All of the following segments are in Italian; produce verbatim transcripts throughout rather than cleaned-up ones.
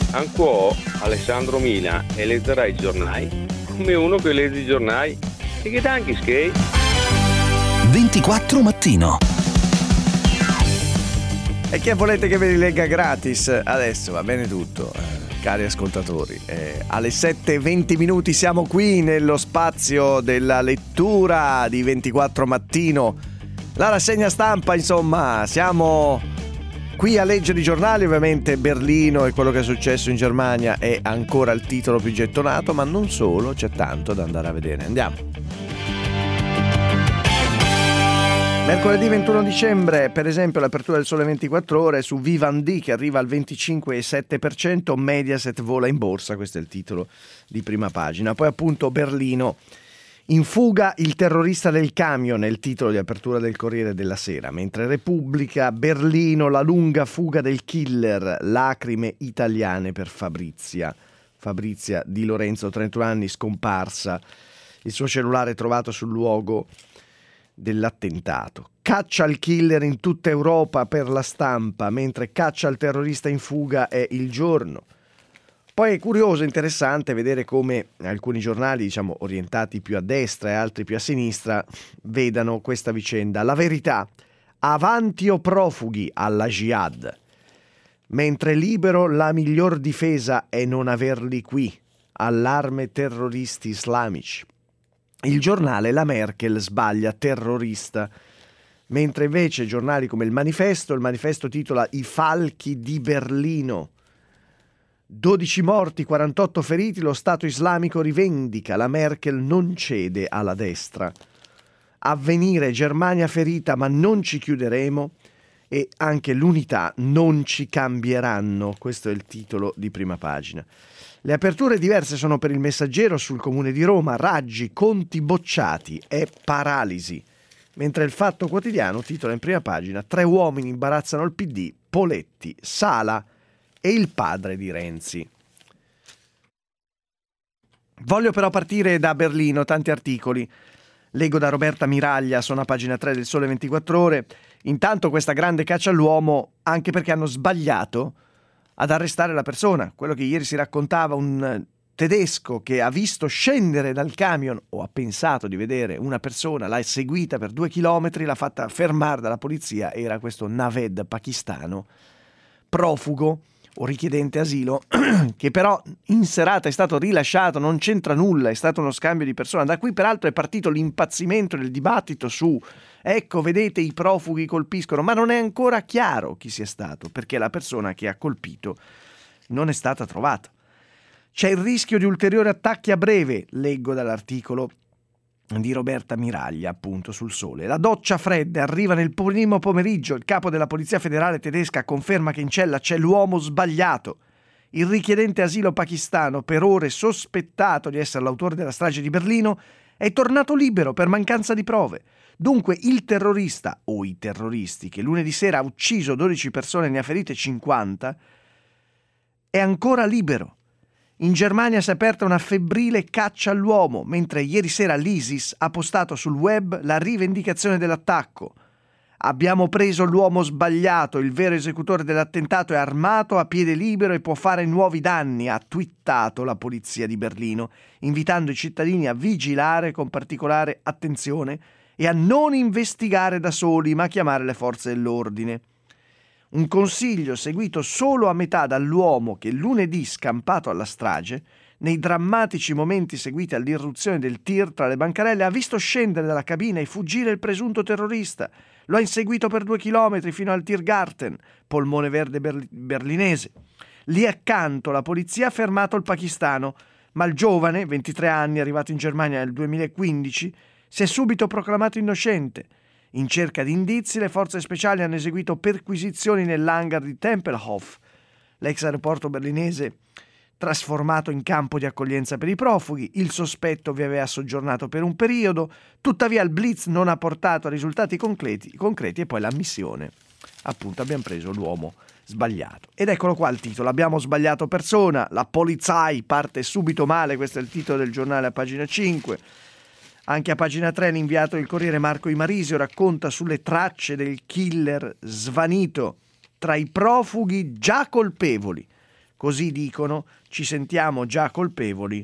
Anco Alessandro Mina e leggerai i giornali come uno che legge i giornali e che anche skate. ventiquattro mattino. E che volete che ve li legga gratis? Adesso va bene tutto, eh, cari ascoltatori. Eh, alle sette e venti minuti siamo qui nello spazio della lettura di ventiquattro mattino. La rassegna stampa, insomma, siamo qui a leggere i giornali. Ovviamente Berlino e quello che è successo in Germania è ancora il titolo più gettonato, ma non solo, c'è tanto da andare a vedere. Andiamo. Mercoledì ventuno dicembre, per esempio, l'apertura del Sole ventiquattro Ore su Vivendi che arriva al venticinque virgola sette per cento, Mediaset vola in borsa, questo è il titolo di prima pagina. Poi appunto Berlino, in fuga il terrorista del camion, è il titolo di apertura del Corriere della Sera, mentre Repubblica, Berlino, la lunga fuga del killer, lacrime italiane per Fabrizia. Fabrizia Di Lorenzo, trentuno anni, scomparsa, il suo cellulare trovato sul luogo dell'attentato. Caccia al killer in tutta Europa per la Stampa, mentre caccia al terrorista in fuga è Il Giorno. Poi è curioso, interessante vedere come alcuni giornali, diciamo, orientati più a destra e altri più a sinistra, vedano questa vicenda. La Verità, avanti o profughi alla jihad. Mentre Libero, la miglior difesa è non averli qui. Allarme terroristi islamici. Il Giornale, la Merkel sbaglia, terrorista. Mentre invece giornali come il Manifesto, il Manifesto titola I falchi di Berlino. dodici morti, quarantotto feriti, lo Stato islamico rivendica, la Merkel non cede alla destra. Avvenire, Germania ferita ma non ci chiuderemo, e anche l'Unità, non ci cambieranno. Questo è il titolo di prima pagina. Le aperture diverse sono per il Messaggero sul Comune di Roma, Raggi, conti bocciati e paralisi. Mentre il Fatto Quotidiano titola in prima pagina tre uomini imbarazzano il P D, Poletti, Sala e il padre di Renzi. Voglio però partire da Berlino, tanti articoli. Leggo da Roberta Miraglia, sono a pagina tre del Sole ventiquattro Ore. Intanto questa grande caccia all'uomo, anche perché hanno sbagliato ad arrestare la persona. Quello che ieri si raccontava, un tedesco che ha visto scendere dal camion, o ha pensato di vedere una persona, l'ha seguita per due chilometri, l'ha fatta fermare dalla polizia, era questo Naved pakistano, profugo o richiedente asilo, che però in serata è stato rilasciato, non c'entra nulla, è stato uno scambio di persona. Da qui peraltro è partito l'impazzimento del dibattito su, ecco, vedete, i profughi colpiscono, ma non è ancora chiaro chi sia stato, perché la persona che ha colpito non è stata trovata. C'è il rischio di ulteriori attacchi a breve, leggo dall'articolo di Roberta Miraglia, appunto, sul Sole. La doccia fredda arriva nel primo pomeriggio. Il capo della Polizia Federale tedesca conferma che in cella c'è l'uomo sbagliato. Il richiedente asilo pakistano, per ore sospettato di essere l'autore della strage di Berlino, è tornato libero per mancanza di prove. Dunque il terrorista, o i terroristi, che lunedì sera ha ucciso dodici persone e ne ha ferite cinquanta, è ancora libero. In Germania si è aperta una febbrile caccia all'uomo, mentre ieri sera l'ISIS ha postato sul web la rivendicazione dell'attacco. Abbiamo preso l'uomo sbagliato, il vero esecutore dell'attentato è armato, a piede libero e può fare nuovi danni, ha twittato la polizia di Berlino, invitando i cittadini a vigilare con particolare attenzione e a non investigare da soli, ma a chiamare le forze dell'ordine. Un consiglio seguito solo a metà dall'uomo che lunedì, scampato alla strage, nei drammatici momenti seguiti all'irruzione del tir tra le bancarelle, ha visto scendere dalla cabina e fuggire il presunto terrorista. Lo ha inseguito per due chilometri fino al Tiergarten, polmone verde berli- berlinese. Lì accanto la polizia ha fermato il pakistano, ma il giovane, ventitré anni, arrivato in Germania nel duemilaquindici, si è subito proclamato innocente. In cerca di indizi, le forze speciali hanno eseguito perquisizioni nell'hangar di Tempelhof, l'ex aeroporto berlinese trasformato in campo di accoglienza per i profughi. Il sospetto vi aveva soggiornato per un periodo, tuttavia il blitz non ha portato a risultati concreti, concreti e poi l'ammissione. Appunto, abbiamo preso l'uomo sbagliato. Ed eccolo qua il titolo, abbiamo sbagliato persona, la Polizei parte subito male, questo è il titolo del giornale a pagina cinque. Anche a pagina tre l'inviato del Corriere Marco Imarisio racconta sulle tracce del killer svanito tra i profughi già colpevoli. così dicono, ci sentiamo già colpevoli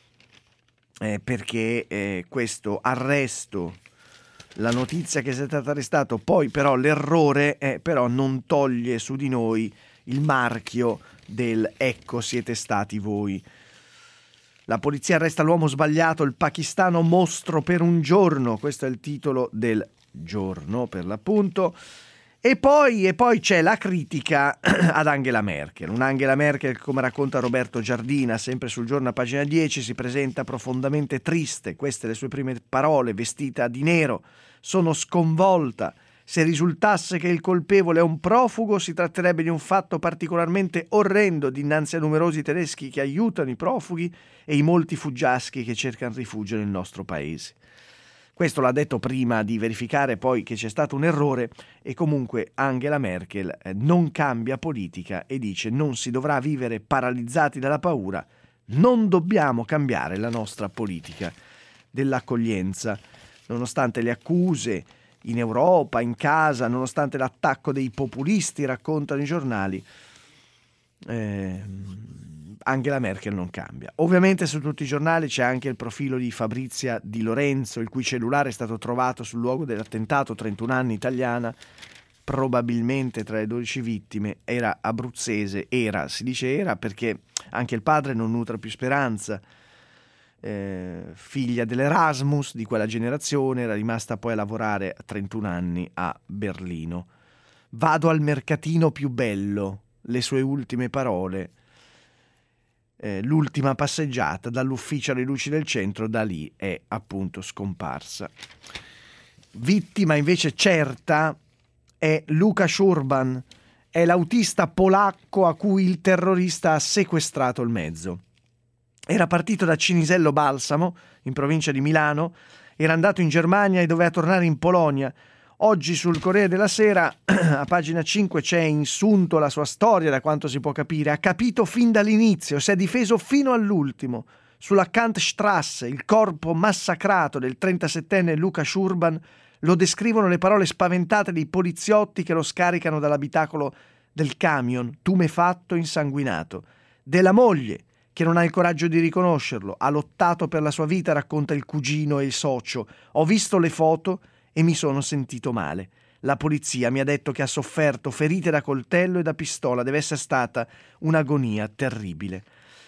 eh, perché eh, questo arresto, la notizia che sei stato arrestato, poi però l'errore eh, però non toglie su di noi il marchio del ecco siete stati voi. La polizia arresta l'uomo sbagliato, il pakistano mostro per un giorno, questo è il titolo del giorno per l'appunto. E poi, e poi c'è la critica ad Angela Merkel. Un'Angela Merkel, come racconta Roberto Giardina, sempre sul giorno a pagina dieci, si presenta profondamente triste. Queste le sue prime parole, vestita di nero. Sono sconvolta. Se risultasse che il colpevole è un profugo, si tratterebbe di un fatto particolarmente orrendo dinanzi a numerosi tedeschi che aiutano i profughi e i molti fuggiaschi che cercano rifugio nel nostro paese. Questo l'ha detto prima di verificare poi che c'è stato un errore e comunque Angela Merkel non cambia politica e dice non si dovrà vivere paralizzati dalla paura, non dobbiamo cambiare la nostra politica dell'accoglienza, nonostante le accuse in Europa, in casa, nonostante l'attacco dei populisti, raccontano i giornali, eh, Angela Merkel non cambia. Ovviamente su tutti i giornali c'è anche il profilo di Fabrizia Di Lorenzo, il cui cellulare è stato trovato sul luogo dell'attentato, trentuno anni, italiana, probabilmente tra le dodici vittime, era abruzzese, era, si dice era perché anche il padre non nutre più speranza, eh, figlia dell'Erasmus di quella generazione, era rimasta poi a lavorare a trentuno anni a Berlino. Vado al mercatino più bello, le sue ultime parole. Eh, l'ultima passeggiata dall'ufficio alle luci del centro, da lì è appunto scomparsa. Vittima invece certa è Łukasz Urban, è l'autista polacco a cui il terrorista ha sequestrato il mezzo. Era partito da Cinisello Balsamo, in provincia di Milano, era andato in Germania e doveva tornare in Polonia. Oggi sul Corriere della Sera, a pagina cinque, c'è insunto la sua storia, da quanto si può capire. Ha capito fin dall'inizio, si è difeso fino all'ultimo. Sulla Kantstrasse, il corpo massacrato del trentasettenne Łukasz Urban lo descrivono le parole spaventate dei poliziotti che lo scaricano dall'abitacolo del camion, tumefatto, insanguinato. Della moglie, che non ha il coraggio di riconoscerlo, ha lottato per la sua vita, racconta il cugino e il socio. Ho visto le foto e mi sono sentito male. La polizia mi ha detto che ha sofferto ferite da coltello e da pistola. Deve essere stata un'agonia terribile.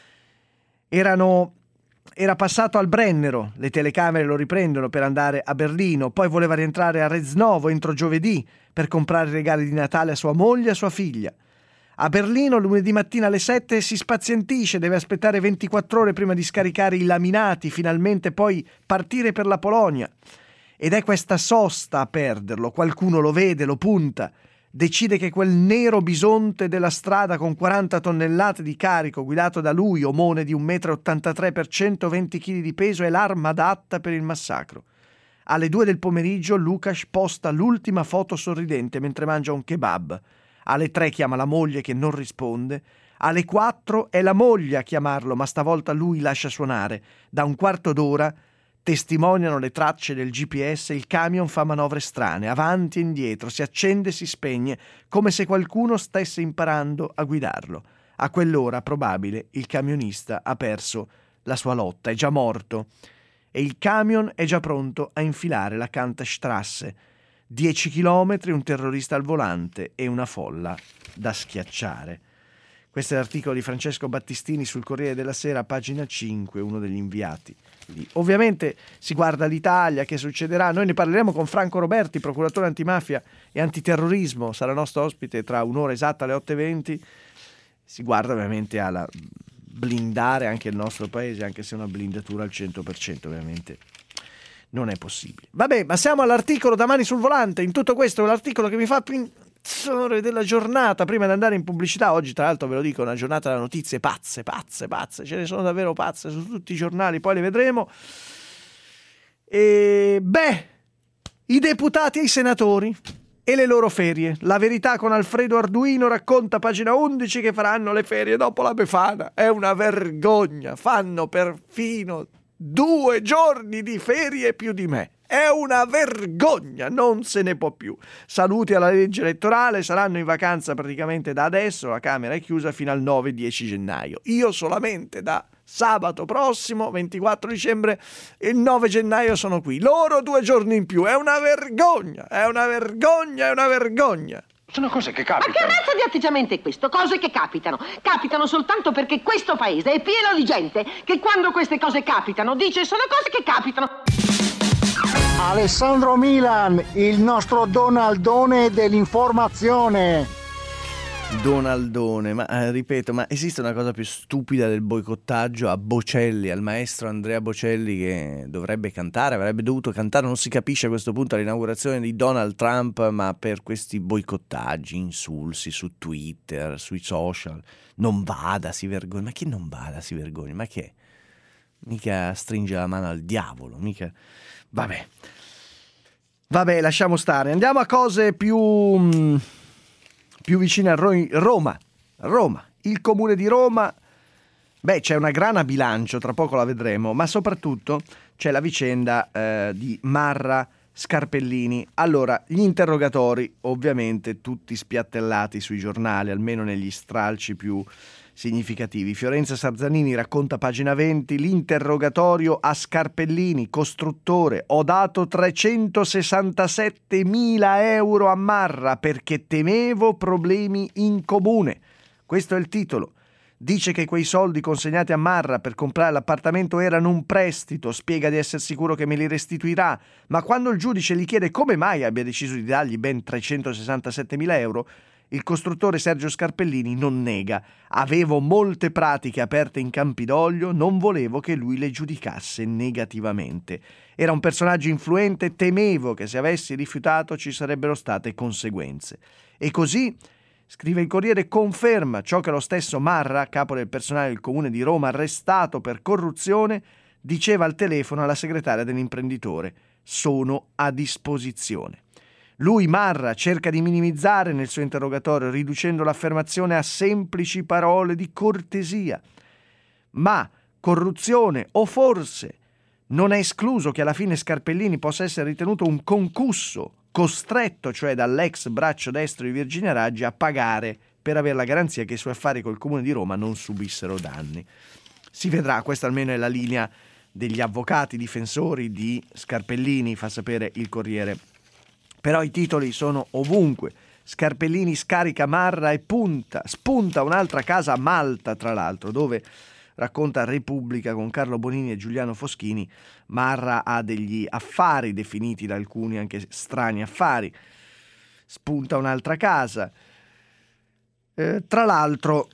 Erano, era passato al Brennero, le telecamere lo riprendono per andare a Berlino, poi voleva rientrare a Reznovo entro giovedì per comprare regali di Natale a sua moglie e a sua figlia. A Berlino lunedì mattina alle sette si spazientisce, deve aspettare ventiquattro ore prima di scaricare i laminati, finalmente poi partire per la Polonia. Ed è questa sosta a perderlo, qualcuno lo vede, lo punta, decide che quel nero bisonte della strada con quaranta tonnellate di carico, guidato da lui, omone di un metro e ottantatré per centoventi chili di peso, è l'arma adatta per il massacro. Alle due del pomeriggio Łukasz posta l'ultima foto sorridente mentre mangia un kebab. Alle tre chiama la moglie che non risponde. Alle quattro è la moglie a chiamarlo, ma stavolta lui lascia suonare. Da un quarto d'ora testimoniano le tracce del G P S, il camion fa manovre strane, avanti e indietro, si accende e si spegne, come se qualcuno stesse imparando a guidarlo. A quell'ora, probabile, il camionista ha perso la sua lotta, è già morto. E il camion è già pronto a infilare la Kantstrasse. Dieci chilometri, un terrorista al volante e una folla da schiacciare. Questo è l'articolo di Francesco Battistini sul Corriere della Sera, pagina cinque, uno degli inviati. Ovviamente si guarda l'Italia, che succederà. Noi ne parleremo con Franco Roberti, procuratore antimafia e antiterrorismo, sarà nostro ospite tra un'ora esatta alle otto e venti. Si guarda ovviamente alla blindare anche il nostro paese, anche se una blindatura al cento per cento ovviamente non è possibile. Vabbè, ma siamo all'articolo da Mani sul Volante. In tutto questo è l'articolo che mi fa pensare della giornata prima di andare in pubblicità. Oggi tra l'altro ve lo dico, è una giornata da notizie pazze, pazze, pazze, ce ne sono davvero pazze su tutti i giornali, poi le vedremo. E beh, i deputati e i senatori e le loro ferie. La Verità con Alfredo Arduino racconta, pagina undici, che faranno le ferie dopo la Befana. È una vergogna, fanno perfino due giorni di ferie più di me. È una vergogna, non se ne può più. Saluti alla legge elettorale, saranno in vacanza praticamente da adesso, la Camera è chiusa fino al nove dieci gennaio. Io solamente da sabato prossimo, ventiquattro dicembre, e il nove gennaio sono qui. Loro due giorni in più. È una vergogna, è una vergogna, è una vergogna. Sono cose che capitano. Ma che razza di atteggiamento è questo? Cose che capitano. Capitano soltanto perché questo paese è pieno di gente che quando queste cose capitano dice sono cose che capitano. Alessandro Milan, il nostro Donaldone dell'informazione. Donaldone, ma eh, ripeto, ma esiste una cosa più stupida del boicottaggio a Bocelli, al maestro Andrea Bocelli, che dovrebbe cantare, avrebbe dovuto cantare, non si capisce a questo punto all'inaugurazione di Donald Trump, ma per questi boicottaggi, insulsi su Twitter, sui social, non vada, si vergogna, ma chi non vada, si vergogna, ma che è? Mica stringe la mano al diavolo, mica... Vabbè, vabbè, lasciamo stare. Andiamo a cose più, più vicine a Ro- Roma. Roma, il comune di Roma. Beh, c'è una grana a bilancio, tra poco la vedremo, ma soprattutto c'è la vicenda eh, di Marra Scarpellini. Allora, gli interrogatori, ovviamente tutti spiattellati sui giornali, almeno negli stralci più significativi. Fiorenza Sarzanini racconta, pagina venti, l'interrogatorio a Scarpellini, costruttore. Ho dato trecentosessantasettemila euro a Marra perché temevo problemi in comune. Questo è il titolo. Dice che quei soldi consegnati a Marra per comprare l'appartamento erano un prestito, spiega di essere sicuro che me li restituirà, ma quando il giudice gli chiede come mai abbia deciso di dargli ben trecentosessantasettemila euro, il costruttore Sergio Scarpellini non nega. Avevo molte pratiche aperte in Campidoglio, non volevo che lui le giudicasse negativamente. Era un personaggio influente, temevo che se avessi rifiutato ci sarebbero state conseguenze. E così, scrive il Corriere, conferma ciò che lo stesso Marra, capo del personale del Comune di Roma, arrestato per corruzione, diceva al telefono alla segretaria dell'imprenditore: sono a disposizione. Lui, Marra, cerca di minimizzare nel suo interrogatorio, riducendo l'affermazione a semplici parole di cortesia. Ma corruzione, o forse non è escluso che alla fine Scarpellini possa essere ritenuto un concusso, costretto cioè dall'ex braccio destro di Virginia Raggi a pagare per avere la garanzia che i suoi affari col Comune di Roma non subissero danni. Si vedrà, questa almeno è la linea degli avvocati difensori di Scarpellini, fa sapere il Corriere. Però i titoli sono ovunque. Scarpellini scarica Marra e punta, spunta un'altra casa a Malta, tra l'altro, dove, racconta Repubblica con Carlo Bonini e Giuliano Foschini, Marra ha degli affari definiti da alcuni anche strani affari. Spunta un'altra casa. Eh, tra l'altro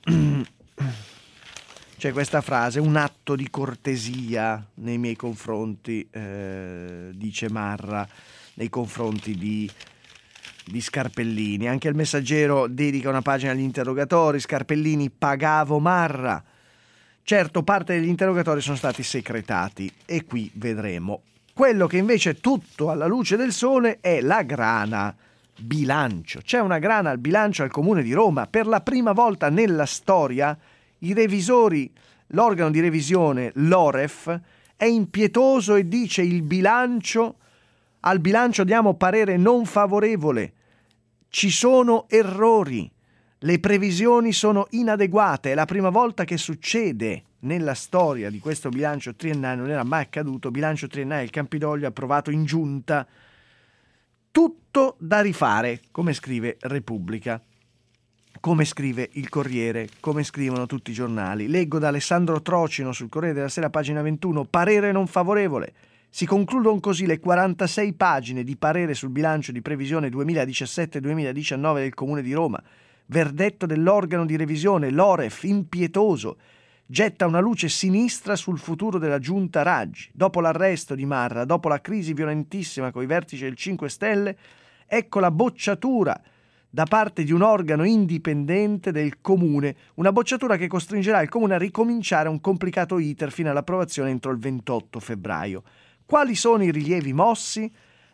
c'è questa frase: un atto di cortesia nei miei confronti, eh, dice Marra, nei confronti di, di Scarpellini. Anche il Messaggero dedica una pagina agli interrogatori. Scarpellini: pagavo Marra. Certo, parte degli interrogatori sono stati secretati e qui vedremo. Quello che invece è tutto alla luce del sole è la grana bilancio. C'è una grana al bilancio al Comune di Roma. Per la prima volta nella storia i revisori, l'organo di revisione, l'O R E F, è impietoso e dice: il bilancio, al bilancio diamo parere non favorevole, ci sono errori, le previsioni sono inadeguate. È la prima volta che succede nella storia di questo bilancio triennale, non era mai accaduto. Bilancio triennale del Campidoglio approvato in giunta, tutto da rifare, come scrive Repubblica, come scrive il Corriere, come scrivono tutti i giornali. Leggo da Alessandro Trocino sul Corriere della Sera, pagina ventuno, parere non favorevole. Si concludono così le quarantasei pagine di parere sul bilancio di previsione duemiladiciassette duemiladiciannove del Comune di Roma. Verdetto dell'organo di revisione, l'O R E F, impietoso, getta una luce sinistra sul futuro della giunta Raggi. Dopo l'arresto di Marra, dopo la crisi violentissima coi vertici del cinque Stelle, ecco la bocciatura da parte di un organo indipendente del Comune, una bocciatura che costringerà il Comune a ricominciare un complicato iter fino all'approvazione entro il ventotto febbraio. Quali sono i rilievi mossi? La legge di bilancio, che è stata approvata in giunta,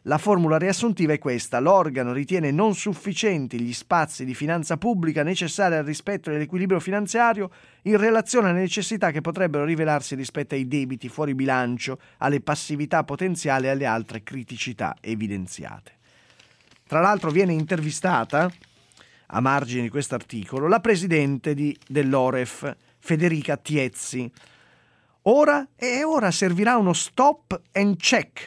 La formula riassuntiva è questa: l'organo ritiene non sufficienti gli spazi di finanza pubblica necessari al rispetto dell'equilibrio finanziario in relazione alle necessità che potrebbero rivelarsi rispetto ai debiti fuori bilancio, alle passività potenziali e alle altre criticità evidenziate. Tra l'altro viene intervistata, a margine di questo articolo, la presidente di, dell'O R E F, Federica Tiezzi. Ora e ora servirà uno stop and check.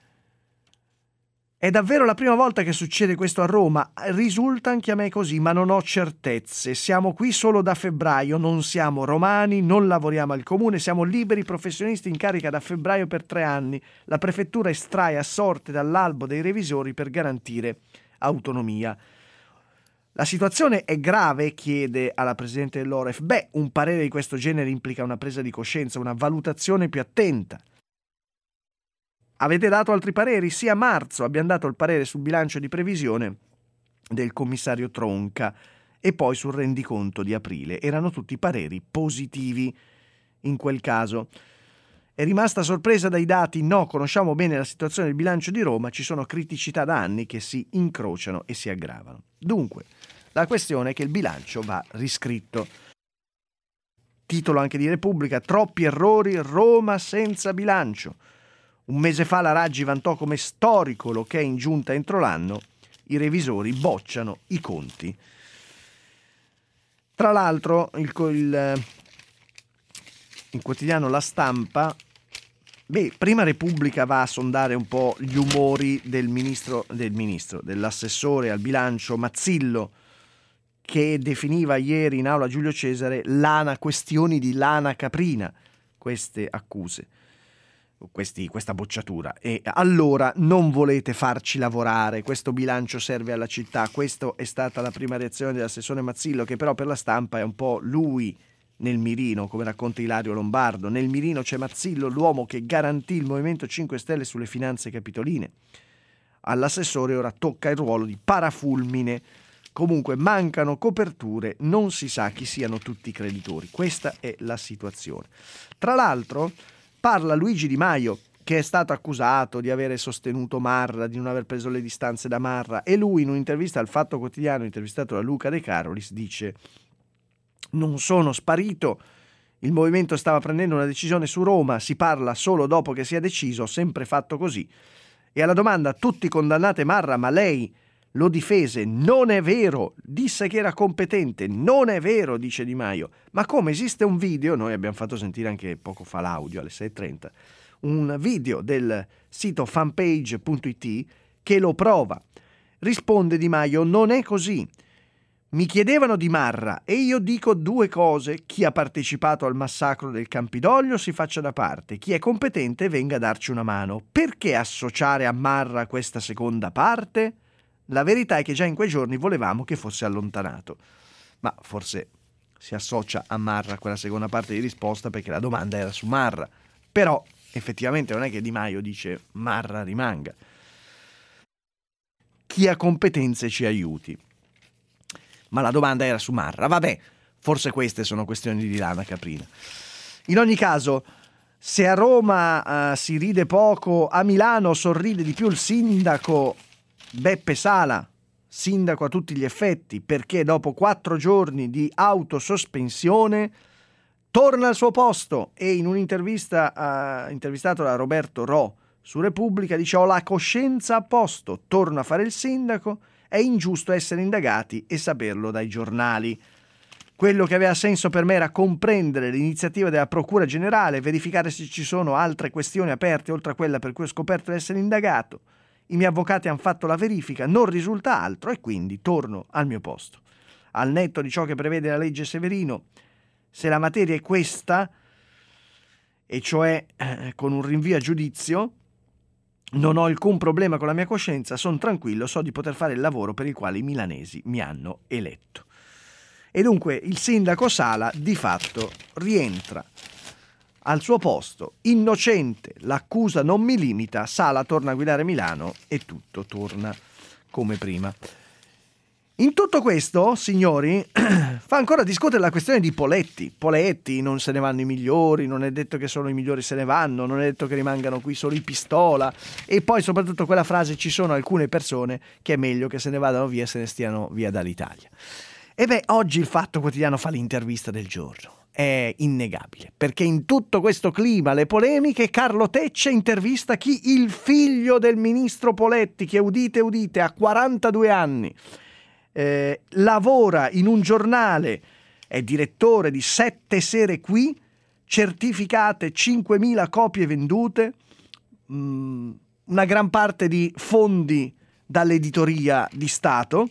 È davvero la prima volta che succede questo a Roma, risulta anche a me così, ma non ho certezze. Siamo qui solo da febbraio, non siamo romani, non lavoriamo al comune, siamo liberi professionisti in carica da febbraio per tre anni. La prefettura estrae a sorte dall'albo dei revisori per garantire autonomia. La situazione è grave, chiede alla Presidente dell'O R E F. Beh, un parere di questo genere implica una presa di coscienza, una valutazione più attenta. Avete dato altri pareri? Sì, a marzo abbiamo dato il parere sul bilancio di previsione del commissario Tronca e poi sul rendiconto di aprile. Erano tutti pareri positivi in quel caso. È rimasta sorpresa dai dati? No, conosciamo bene la situazione del bilancio di Roma, ci sono criticità da anni che si incrociano e si aggravano. Dunque, la questione è che il bilancio va riscritto. Titolo anche di Repubblica: troppi errori, Roma senza bilancio. Un mese fa la Raggi vantò come storico lo che è in giunta entro l'anno, i revisori bocciano i conti. Tra l'altro il, il, il quotidiano La Stampa, beh, prima Repubblica va a sondare un po' gli umori del ministro, del ministro, dell'assessore al bilancio Mazzillo, che definiva ieri in aula Giulio Cesare lana, questioni di lana caprina, queste accuse. Questi, questa bocciatura. E allora non volete farci lavorare, questo bilancio serve alla città. Questa è stata la prima reazione dell'assessore Mazzillo, che però per La Stampa è un po' lui nel mirino, come racconta Ilario Lombardo. Nel mirino c'è Mazzillo, l'uomo che garantì il Movimento cinque Stelle sulle finanze capitoline. All'assessore ora tocca il ruolo di parafulmine. Comunque mancano coperture, non si sa chi siano tutti i creditori. Questa è la situazione. Tra l'altro parla Luigi Di Maio, che è stato accusato di avere sostenuto Marra, di non aver preso le distanze da Marra, e lui in un'intervista al Fatto Quotidiano, intervistato da Luca De Carolis, dice: non sono sparito, il movimento stava prendendo una decisione su Roma, si parla solo dopo che si è deciso, ho sempre fatto così. E alla domanda: tutti condannate Marra, ma lei lo difese? Non è vero, disse che era competente, non è vero, dice Di Maio. Ma come, esiste un video, noi abbiamo fatto sentire anche poco fa l'audio alle sei e trenta, un video del sito fanpage punto it che lo prova. Risponde Di Maio: non è così. Mi chiedevano di Marra e io dico due cose: chi ha partecipato al massacro del Campidoglio si faccia da parte, chi è competente venga a darci una mano. Perché associare a Marra questa seconda parte? La verità è che già in quei giorni volevamo che fosse allontanato. Ma forse si associa a Marra quella seconda parte di risposta perché la domanda era su Marra. Però effettivamente non è che Di Maio dice Marra rimanga. Chi ha competenze ci aiuti. Ma la domanda era su Marra. Vabbè, forse queste sono questioni di lana caprina. In ogni caso, se a Roma uh, si ride poco, a Milano sorride di più il sindaco Beppe Sala, sindaco a tutti gli effetti, perché dopo quattro giorni di autosospensione torna al suo posto e in un'intervista uh, intervistato da Roberto Ro su Repubblica dice: ho la coscienza a posto, torno a fare il sindaco, è ingiusto essere indagati e saperlo dai giornali. Quello che aveva senso per me era comprendere l'iniziativa della Procura Generale, verificare se ci sono altre questioni aperte oltre a quella per cui ho scoperto di essere indagato. I miei avvocati hanno fatto la verifica, non risulta altro e quindi torno al mio posto. Al netto di ciò che prevede la legge Severino, se la materia è questa, e cioè eh, con un rinvio a giudizio, non ho alcun problema con la mia coscienza, sono tranquillo, so di poter fare il lavoro per il quale i milanesi mi hanno eletto. E dunque il sindaco Sala di fatto rientra al suo posto, innocente, l'accusa non mi limita, Sala torna a guidare Milano e tutto torna come prima. In tutto questo, signori, fa ancora discutere la questione di Poletti. Poletti, non se ne vanno i migliori, non è detto che solo i migliori se ne vanno, non è detto che rimangano qui solo i Pistola, e poi soprattutto quella frase: ci sono alcune persone che è meglio che se ne vadano via e se ne stiano via dall'Italia. E beh, oggi il Fatto Quotidiano fa l'intervista del giorno. È innegabile, perché in tutto questo clima, le polemiche, Carlo Tecce intervista chi? Il figlio del ministro Poletti, che udite udite ha quarantadue anni. Eh, lavora in un giornale, è direttore di Sette Sere Qui, certificate cinquemila copie vendute, mh, una gran parte di fondi dall'editoria di Stato,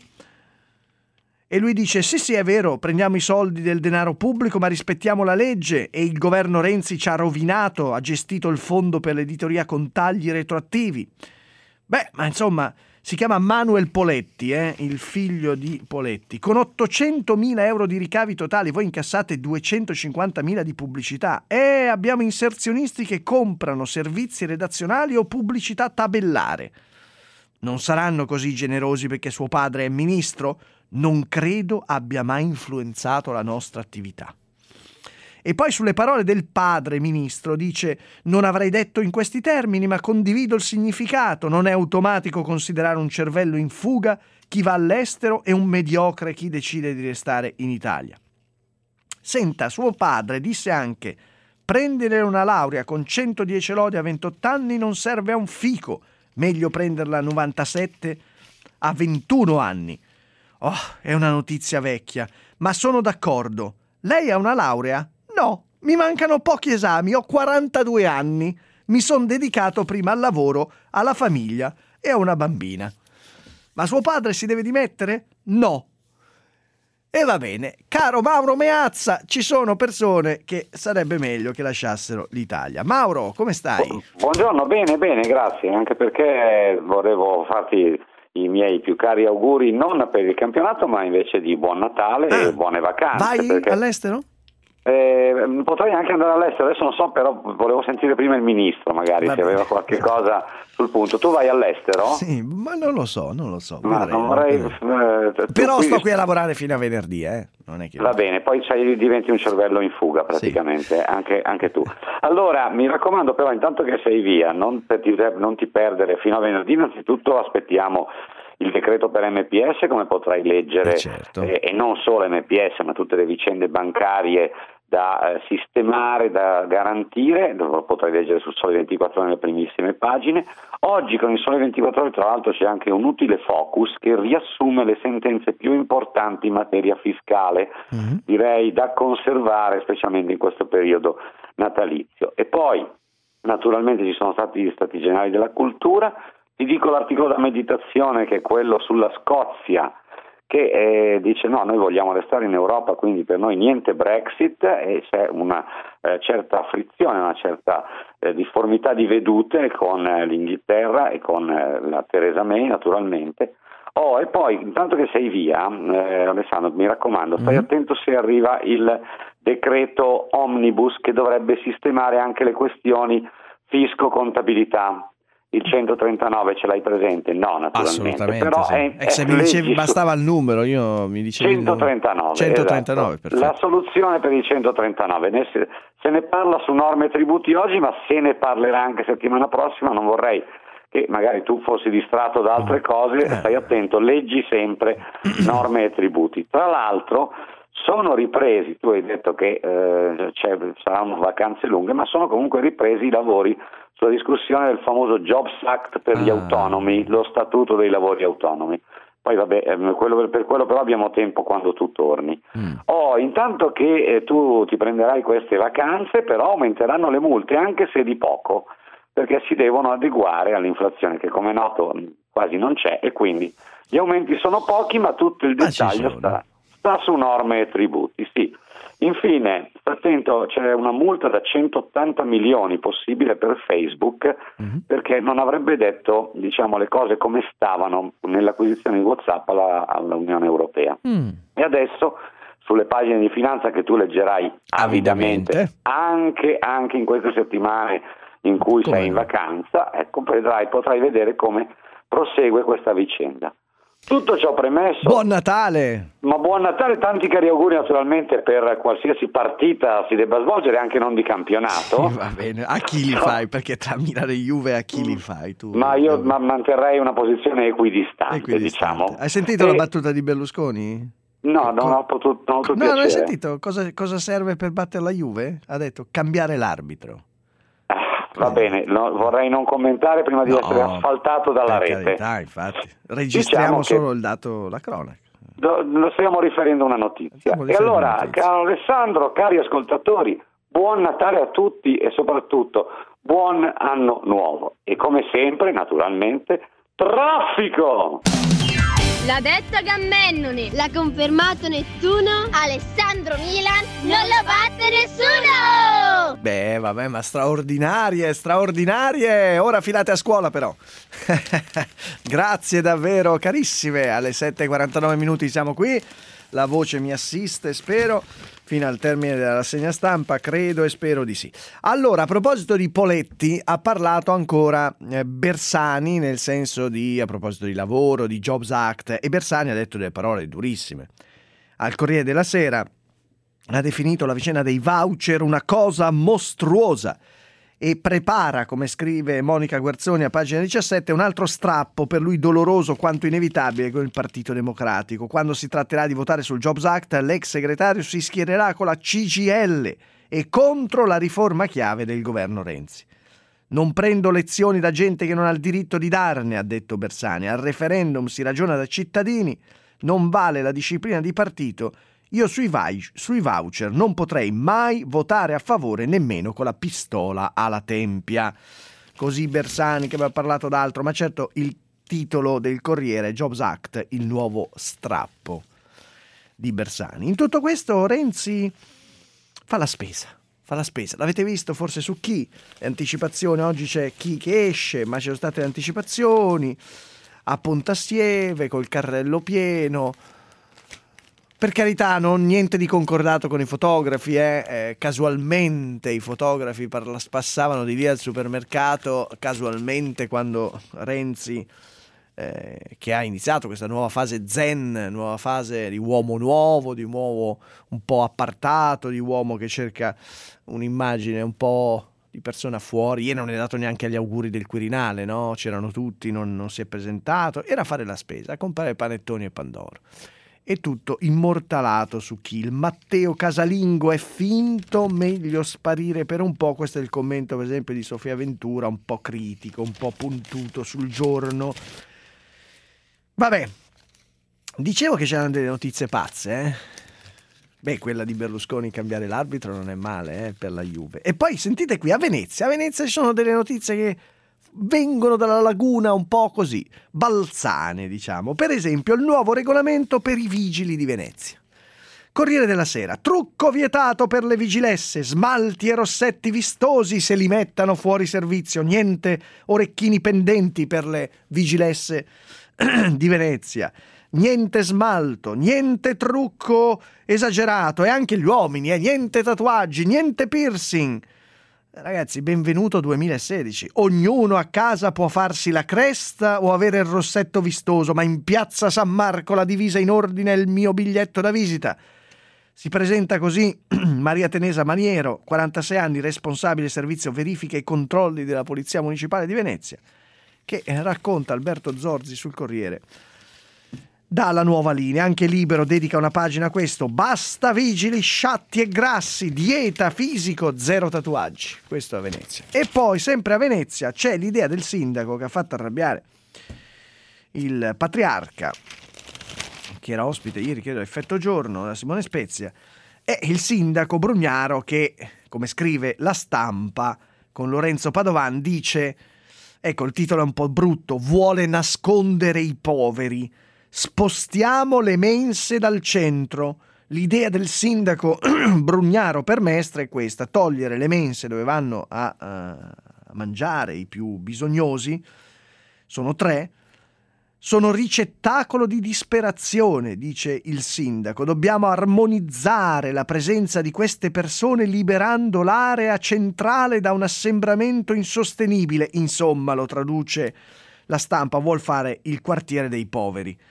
e lui dice: sì sì, è vero, prendiamo i soldi del denaro pubblico ma rispettiamo la legge, e il governo Renzi ci ha rovinato, ha gestito il fondo per l'editoria con tagli retroattivi. Beh, ma insomma, si chiama Manuel Poletti, eh, il figlio di Poletti, con ottocentomila euro di ricavi totali, voi incassate duecentocinquantamila di pubblicità, e abbiamo inserzionisti che comprano servizi redazionali o pubblicità tabellare. Non saranno così generosi perché suo padre è ministro? Non credo abbia mai influenzato la nostra attività. E poi sulle parole del padre ministro dice: non avrei detto in questi termini, ma condivido il significato. Non è automatico considerare un cervello in fuga chi va all'estero e un mediocre chi decide di restare in Italia. Senta, suo padre disse anche: prendere una laurea con centodieci lodi a ventotto anni non serve a un fico, meglio prenderla a novantasette a ventuno anni. Oh, è una notizia vecchia, ma sono d'accordo. Lei ha una laurea? No, mi mancano pochi esami, ho quarantadue anni. Mi sono dedicato prima al lavoro, alla famiglia e a una bambina. Ma suo padre si deve dimettere? No. E va bene, caro Mauro Meazza, ci sono persone che sarebbe meglio che lasciassero l'Italia. Mauro, come stai? Buongiorno, bene, bene, grazie, anche perché volevo farti i miei più cari auguri non per il campionato, ma invece di buon Natale ah, e buone vacanze. Vai perché... all'estero? Eh, potrei anche andare all'estero, adesso non so, però volevo sentire prima il ministro, magari se aveva qualche cosa sul punto. Tu vai all'estero? Sì, ma non lo so, non lo so. Ma vedrei, non vorrei, eh, però qui... sto qui a lavorare fino a venerdì, eh. Non è che... Va bene, poi sei, diventi un cervello in fuga praticamente, sì. anche, anche tu. Allora, mi raccomando però, intanto che sei via, non, per, non ti perdere fino a venerdì. Innanzitutto aspettiamo il decreto per M P S, come potrai leggere, eh certo. eh, e non solo M P S, ma tutte le vicende bancarie da eh, sistemare, da garantire. Lo potrai leggere sul Sole ventiquattro Ore nelle primissime pagine. Oggi con il Sole ventiquattro Ore tra l'altro c'è anche un utile focus che riassume le sentenze più importanti in materia fiscale, mm-hmm. direi da conservare specialmente in questo periodo natalizio. E poi naturalmente ci sono stati gli Stati Generali della Cultura. Ti dico l'articolo da meditazione, che è quello sulla Scozia, che eh, dice no, noi vogliamo restare in Europa, quindi per noi niente Brexit, e c'è una eh, certa frizione, una certa eh, difformità di vedute con eh, l'Inghilterra e con eh, la Theresa May naturalmente. Oh, e poi intanto che sei via, eh, Alessandro, mi raccomando, stai mm-hmm. attento se arriva il decreto Omnibus che dovrebbe sistemare anche le questioni fisco-contabilità. Il centotrentanove ce l'hai presente? No, naturalmente. Assolutamente. Però sì. è, è, se mi dicevi su... bastava il numero, io mi dicevo centotrentanove. centotrentanove, esatto. La soluzione per il centotrentanove. Ne se, se ne parla su norme e tributi oggi, ma se ne parlerà anche settimana prossima. Non vorrei che magari tu fossi distratto da altre cose. Eh. Stai attento, leggi sempre norme e tributi. Tra l'altro sono ripresi, tu hai detto che eh, c'è, saranno vacanze lunghe, ma sono comunque ripresi i lavori sulla discussione del famoso Jobs Act per gli ah. autonomi, lo statuto dei lavori autonomi. Poi vabbè, eh, quello, per quello però abbiamo tempo quando tu torni. Mm. Oh, intanto che eh, tu ti prenderai queste vacanze, però aumenteranno le multe, anche se di poco, perché si devono adeguare all'inflazione, che come è noto quasi non c'è, e quindi gli aumenti sono pochi, ma tutto il dettaglio sta, sta su norme e tributi, sì. Infine, attento, c'è una multa da centottanta milioni possibile per Facebook, mm-hmm. perché non avrebbe detto, diciamo, le cose come stavano nell'acquisizione di WhatsApp alla, all'Unione Europea. Mm. E adesso sulle pagine di finanza che tu leggerai avidamente, avidamente. Anche, anche in queste settimane in cui come? sei in vacanza, ecco, vedrai, potrai vedere come prosegue questa vicenda. Tutto ciò premesso, Buon Natale! ma buon Natale, tanti cari auguri naturalmente per qualsiasi partita si debba svolgere, anche non di campionato. Sì, va bene, a chi li fai? Perché tra Milano e Juve a chi li fai tu? Ma io ma manterrei una posizione equidistante, Equidistante. diciamo. Hai sentito E- la battuta di Berlusconi? No, non ho potuto, non ho avuto No, non hai piacere. sentito cosa, cosa serve per battere la Juve? Ha detto cambiare l'arbitro. Ah, va bene, no, vorrei non commentare prima di No, essere asfaltato dalla per rete. carità, infatti. Registriamo Diciamo che- solo il dato, la cronaca. Do- Lo stiamo riferendo una notizia. Stiamo E riferendo allora, una notizia. caro Alessandro, cari ascoltatori, buon Natale a tutti e soprattutto buon anno nuovo. E come sempre, naturalmente, traffico! L'ha detto Gammennone, l'ha confermato Nettuno, Alessandro Milan non lo batte nessuno! Beh, vabbè, ma straordinarie, straordinarie! Ora filate a scuola però. Grazie davvero, carissime. Alle sette e quarantanove minuti siamo qui. La voce mi assiste, spero, fino al termine della rassegna stampa, credo e spero di sì. Allora, a proposito di Poletti, ha parlato ancora eh, Bersani, nel senso di, a proposito di lavoro, di Jobs Act, e Bersani ha detto delle parole durissime. Al Corriere della Sera ha definito la vicenda dei voucher una cosa mostruosa e prepara, come scrive Monica Guerzoni a pagina diciassette, un altro strappo per lui doloroso quanto inevitabile con il Partito Democratico. Quando si tratterà di votare sul Jobs Act, l'ex segretario si schiererà con la C G I L e contro la riforma chiave del governo Renzi. Non prendo lezioni da gente che non ha il diritto di darne, ha detto Bersani. Al referendum si ragiona da cittadini, non vale la disciplina di partito. Io sui, vai, sui voucher non potrei mai votare a favore nemmeno con la pistola alla tempia. Così Bersani, che aveva parlato d'altro, ma certo il titolo del Corriere, Jobs Act, il nuovo strappo di Bersani. In tutto questo Renzi fa la spesa, fa la spesa. L'avete visto forse su Chi? Le anticipazioni, oggi c'è Chi che esce, ma ci sono state le anticipazioni a Pontassieve col carrello pieno. Per carità, non niente di concordato con i fotografi, eh? Eh, casualmente i fotografi parla, passavano di lì al supermercato, casualmente quando Renzi, eh, che ha iniziato questa nuova fase zen, nuova fase di uomo nuovo, di uomo un po' appartato, di uomo che cerca un'immagine un po' di persona fuori. Ieri non è dato neanche agli auguri del Quirinale, no? C'erano tutti, non, non si è presentato, era a fare la spesa, a comprare panettoni e pandoro. E tutto immortalato su Chi. Il Matteo casalingo è finto, meglio sparire per un po'. Questo è il commento per esempio di Sofia Ventura, un po' critico, un po' puntuto sul Giorno. Vabbè, dicevo che c'erano delle notizie pazze, eh? Beh, quella di Berlusconi cambiare l'arbitro non è male, eh, per la Juve. E poi sentite qui, a Venezia, a Venezia ci sono delle notizie che vengono dalla laguna un po' così, balzane diciamo. Per esempio il nuovo regolamento per i vigili di Venezia. Corriere della Sera, trucco vietato per le vigilesse, smalti e rossetti vistosi se li mettano fuori servizio, niente orecchini pendenti per le vigilesse di Venezia, niente smalto, niente trucco esagerato, e anche gli uomini, eh, niente tatuaggi, niente piercing. Ragazzi, benvenuto duemilasedici. Ognuno a casa può farsi la cresta o avere il rossetto vistoso, ma in piazza San Marco la divisa in ordine è il mio biglietto da visita. Si presenta così Maria Teresa Maniero, quarantasei anni, responsabile servizio verifiche e controlli della Polizia Municipale di Venezia, che racconta Alberto Zorzi sul Corriere. Dalla nuova linea, anche Libero dedica una pagina a questo: basta vigili sciatti e grassi, dieta, fisico, zero tatuaggi. Questo a Venezia. E poi sempre a Venezia c'è l'idea del sindaco che ha fatto arrabbiare il patriarca, che era ospite ieri, credo, Effetto Giorno, da Simone Spezia, è il sindaco Brugnaro che, come scrive La Stampa con Lorenzo Padovan, dice, ecco il titolo è un po' brutto, vuole nascondere i poveri. Spostiamo le mense dal centro. L'idea del sindaco Brugnaro per Mestre è questa: togliere le mense dove vanno a, a mangiare i più bisognosi, sono tre, sono ricettacolo di disperazione, dice il sindaco. Dobbiamo armonizzare la presenza di queste persone liberando l'area centrale da un assembramento insostenibile. Insomma, lo traduce La Stampa, vuol fare il quartiere dei poveri.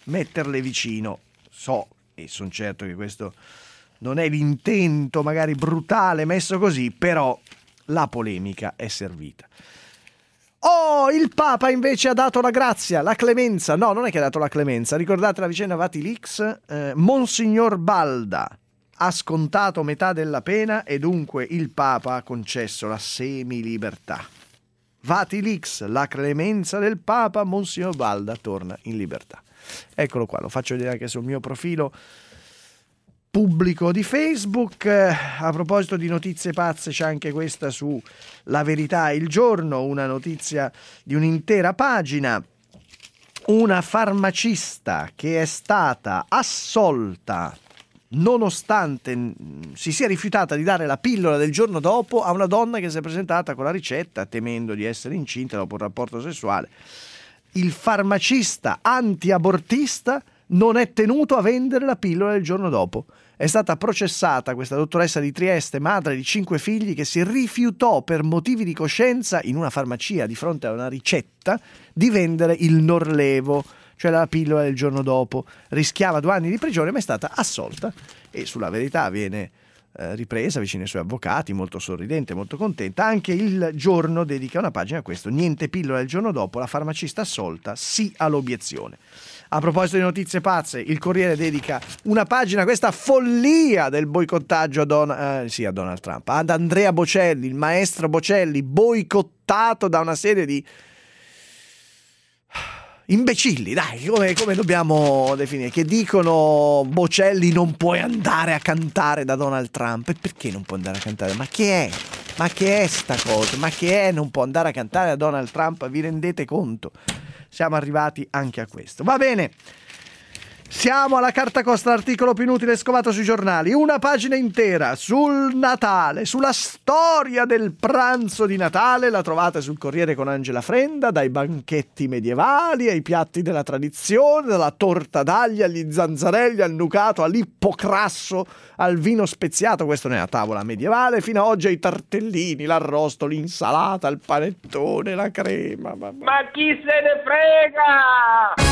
metterle vicino. So, e sono certo che questo non è l'intento magari brutale messo così, però la polemica è servita. Oh, il Papa invece ha dato la grazia, la clemenza. No, non è che ha dato la clemenza. Ricordate la vicenda Vatilix? Eh, Monsignor Balda ha scontato metà della pena e dunque il Papa ha concesso la semilibertà. Vatilix, la clemenza del Papa, Monsignor Balda torna in libertà. Eccolo qua, lo faccio vedere anche sul mio profilo pubblico di Facebook. A proposito di notizie pazze, c'è anche questa su La Verità Il Giorno, una notizia di un'intera pagina. Una farmacista che è stata assolta nonostante si sia rifiutata di dare la pillola del giorno dopo a una donna che si è presentata con la ricetta temendo di essere incinta dopo un rapporto sessuale. Il farmacista anti-abortista non è tenuto a vendere la pillola del giorno dopo. È stata processata questa dottoressa di Trieste, madre di cinque figli, che si rifiutò per motivi di coscienza in una farmacia di fronte a una ricetta di vendere il Norlevo, cioè la pillola del giorno dopo. Rischiava due anni di prigione, ma è stata assolta e sulla Verità viene eh, ripresa vicino ai suoi avvocati, molto sorridente, molto contenta. Anche Il Giorno dedica una pagina a questo: niente pillola il giorno dopo, la farmacista assolta, sì all'obiezione. A proposito di notizie pazze, il Corriere dedica una pagina a questa follia del boicottaggio a, Don, eh, sì, a Donald Trump, ad Andrea Bocelli, il maestro Bocelli, boicottato da una serie di imbecilli, dai, come, come dobbiamo definire, che dicono: Bocelli, non puoi andare a cantare da Donald Trump. E perché non può andare a cantare? Ma che è? Ma che è sta cosa? Ma che è non può andare a cantare da Donald Trump? Vi rendete conto? Siamo arrivati anche a questo. Va bene, siamo alla carta costa, l'articolo più inutile scovato sui giornali. Una pagina intera sul Natale, sulla storia del pranzo di Natale. La trovate sul Corriere con Angela Frenda, dai banchetti medievali ai piatti della tradizione, dalla torta d'aglia agli zanzarelli, al nucato, all'ippocrasso, al vino speziato. Questo nella tavola medievale, fino a oggi ai tartellini, l'arrosto, l'insalata, il panettone, la crema. Ma chi se ne frega?